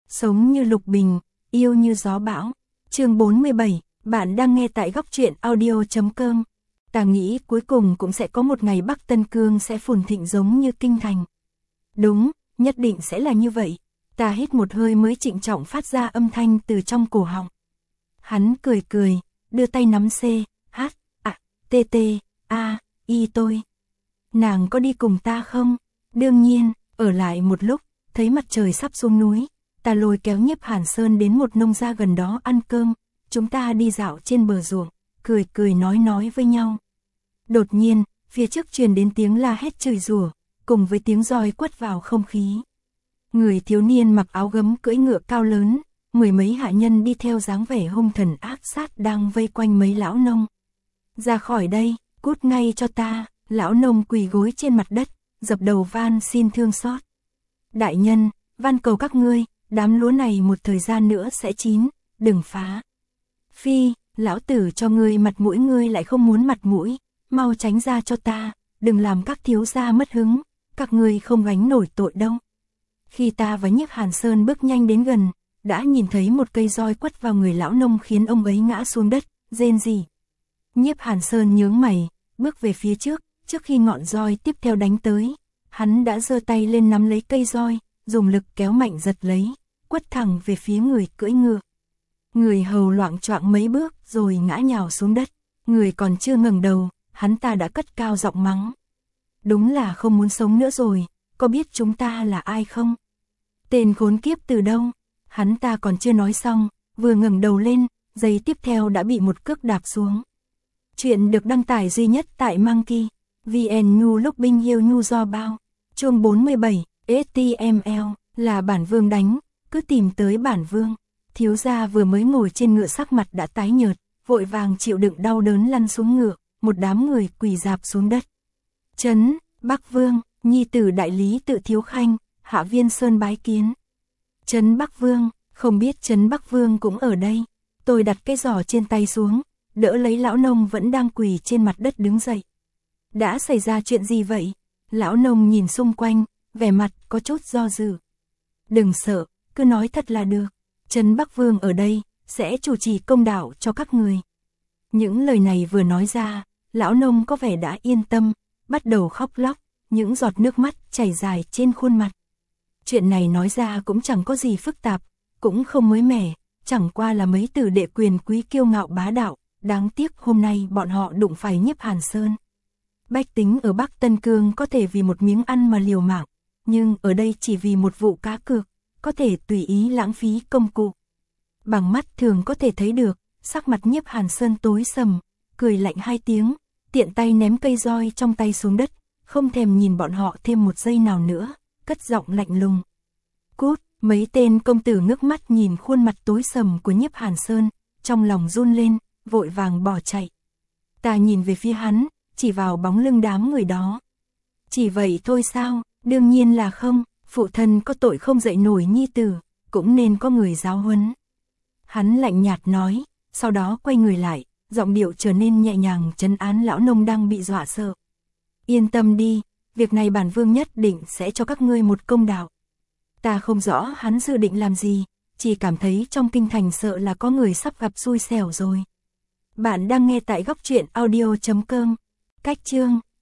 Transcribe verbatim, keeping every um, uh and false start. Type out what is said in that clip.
sống như lục bình, yêu như gió bão. Chương bốn mươi bảy, bạn đang nghe tại góc truyện audio chấm com. Ta nghĩ cuối cùng cũng sẽ có một ngày Bắc Tân Cương sẽ phồn thịnh giống như kinh thành. Đúng, nhất định sẽ là như vậy. Ta hít một hơi mới trịnh trọng phát ra âm thanh từ trong cổ họng. Hắn cười cười, đưa tay nắm C, H, A, T T, A, I tôi. Nàng có đi cùng ta không? Đương nhiên, ở lại một lúc, thấy mặt trời sắp xuống núi, ta lôi kéo Nhiếp Hàn Sơn đến một nông gia gần đó ăn cơm, chúng ta đi dạo trên bờ ruộng, cười cười nói nói với nhau. Đột nhiên, phía trước truyền đến tiếng la hét chửi rủa, cùng với tiếng roi quất vào không khí. Người thiếu niên mặc áo gấm cưỡi ngựa cao lớn, mười mấy hạ nhân đi theo dáng vẻ hung thần ác sát đang vây quanh mấy lão nông. Ra khỏi đây, cút ngay cho ta, lão nông quỳ gối trên mặt đất, dập đầu van xin thương xót. Đại nhân, van cầu các ngươi, đám lúa này một thời gian nữa sẽ chín, đừng phá. Phi, lão tử cho ngươi mặt mũi ngươi lại không muốn mặt mũi, mau tránh ra cho ta, đừng làm các thiếu gia mất hứng, các ngươi không gánh nổi tội đâu. Khi ta và Nhiếp Hàn Sơn bước nhanh đến gần, đã nhìn thấy một cây roi quất vào người lão nông khiến ông ấy ngã xuống đất, rên rỉ. Nhiếp Hàn Sơn nhướng mày, bước về phía trước, trước khi ngọn roi tiếp theo đánh tới, hắn đã giơ tay lên nắm lấy cây roi, dùng lực kéo mạnh giật lấy, quất thẳng về phía người cưỡi ngựa. Người hầu loạng choạng mấy bước rồi ngã nhào xuống đất, người còn chưa ngẩng đầu, hắn ta đã cất cao giọng mắng. Đúng là không muốn sống nữa rồi, có biết chúng ta là ai không? Tên khốn kiếp từ đâu? Hắn ta còn chưa nói xong, vừa ngẩng đầu lên, giây tiếp theo đã bị một cước đạp xuống. Chuyện được đăng tải duy nhất tại Monkey, vê en Nhu lúc binh yêu Nhu do bao. Chương bốn mươi bảy, ếch ti em eo, là bản vương đánh, cứ tìm tới bản vương. Thiếu gia vừa mới ngồi trên ngựa sắc mặt đã tái nhợt, vội vàng chịu đựng đau đớn lăn xuống ngựa, một đám người quỳ rạp xuống đất. Trấn, Bắc Vương, nhi tử đại lý Tự Thiếu Khanh, Hạ Viên Sơn bái kiến. Trấn Bắc Vương, không biết Trấn Bắc Vương cũng ở đây. Tôi đặt cái giỏ trên tay xuống, đỡ lấy lão nông vẫn đang quỳ trên mặt đất đứng dậy. Đã xảy ra chuyện gì vậy? Lão nông nhìn xung quanh, vẻ mặt có chút do dự. Đừng sợ, cứ nói thật là được. Trấn Bắc Vương ở đây, sẽ chủ trì công đạo cho các người. Những lời này vừa nói ra, lão nông có vẻ đã yên tâm, bắt đầu khóc lóc, những giọt nước mắt chảy dài trên khuôn mặt. Chuyện này nói ra cũng chẳng có gì phức tạp, cũng không mới mẻ, chẳng qua là mấy tử đệ quyền quý kiêu ngạo bá đạo, đáng tiếc hôm nay bọn họ đụng phải Nhiếp Hàn Sơn. Bách tính ở Bắc Tân Cương có thể vì một miếng ăn mà liều mạng, nhưng ở đây chỉ vì một vụ cá cược, có thể tùy ý lãng phí công cụ. Bằng mắt thường có thể thấy được, sắc mặt Nhiếp Hàn Sơn tối sầm, cười lạnh hai tiếng, tiện tay ném cây roi trong tay xuống đất, không thèm nhìn bọn họ thêm một giây nào nữa, cất giọng lạnh lùng. Cút, mấy tên công tử ngước mắt nhìn khuôn mặt tối sầm của Nhiếp Hàn Sơn, trong lòng run lên, vội vàng bỏ chạy. Ta nhìn về phía hắn, chỉ vào bóng lưng đám người đó. Chỉ vậy thôi sao? Đương nhiên là không, phụ thân có tội không dạy nổi nhi tử, cũng nên có người giáo huấn. Hắn lạnh nhạt nói, sau đó quay người lại, giọng điệu trở nên nhẹ nhàng trấn án lão nông đang bị dọa sợ. Yên tâm đi, việc này bản vương nhất định sẽ cho các ngươi một công đạo. Ta không rõ hắn dự định làm gì, chỉ cảm thấy trong kinh thành sợ là có người sắp gặp xui xẻo rồi. Bạn đang nghe tại góc truyện audio chấm com. Cách chương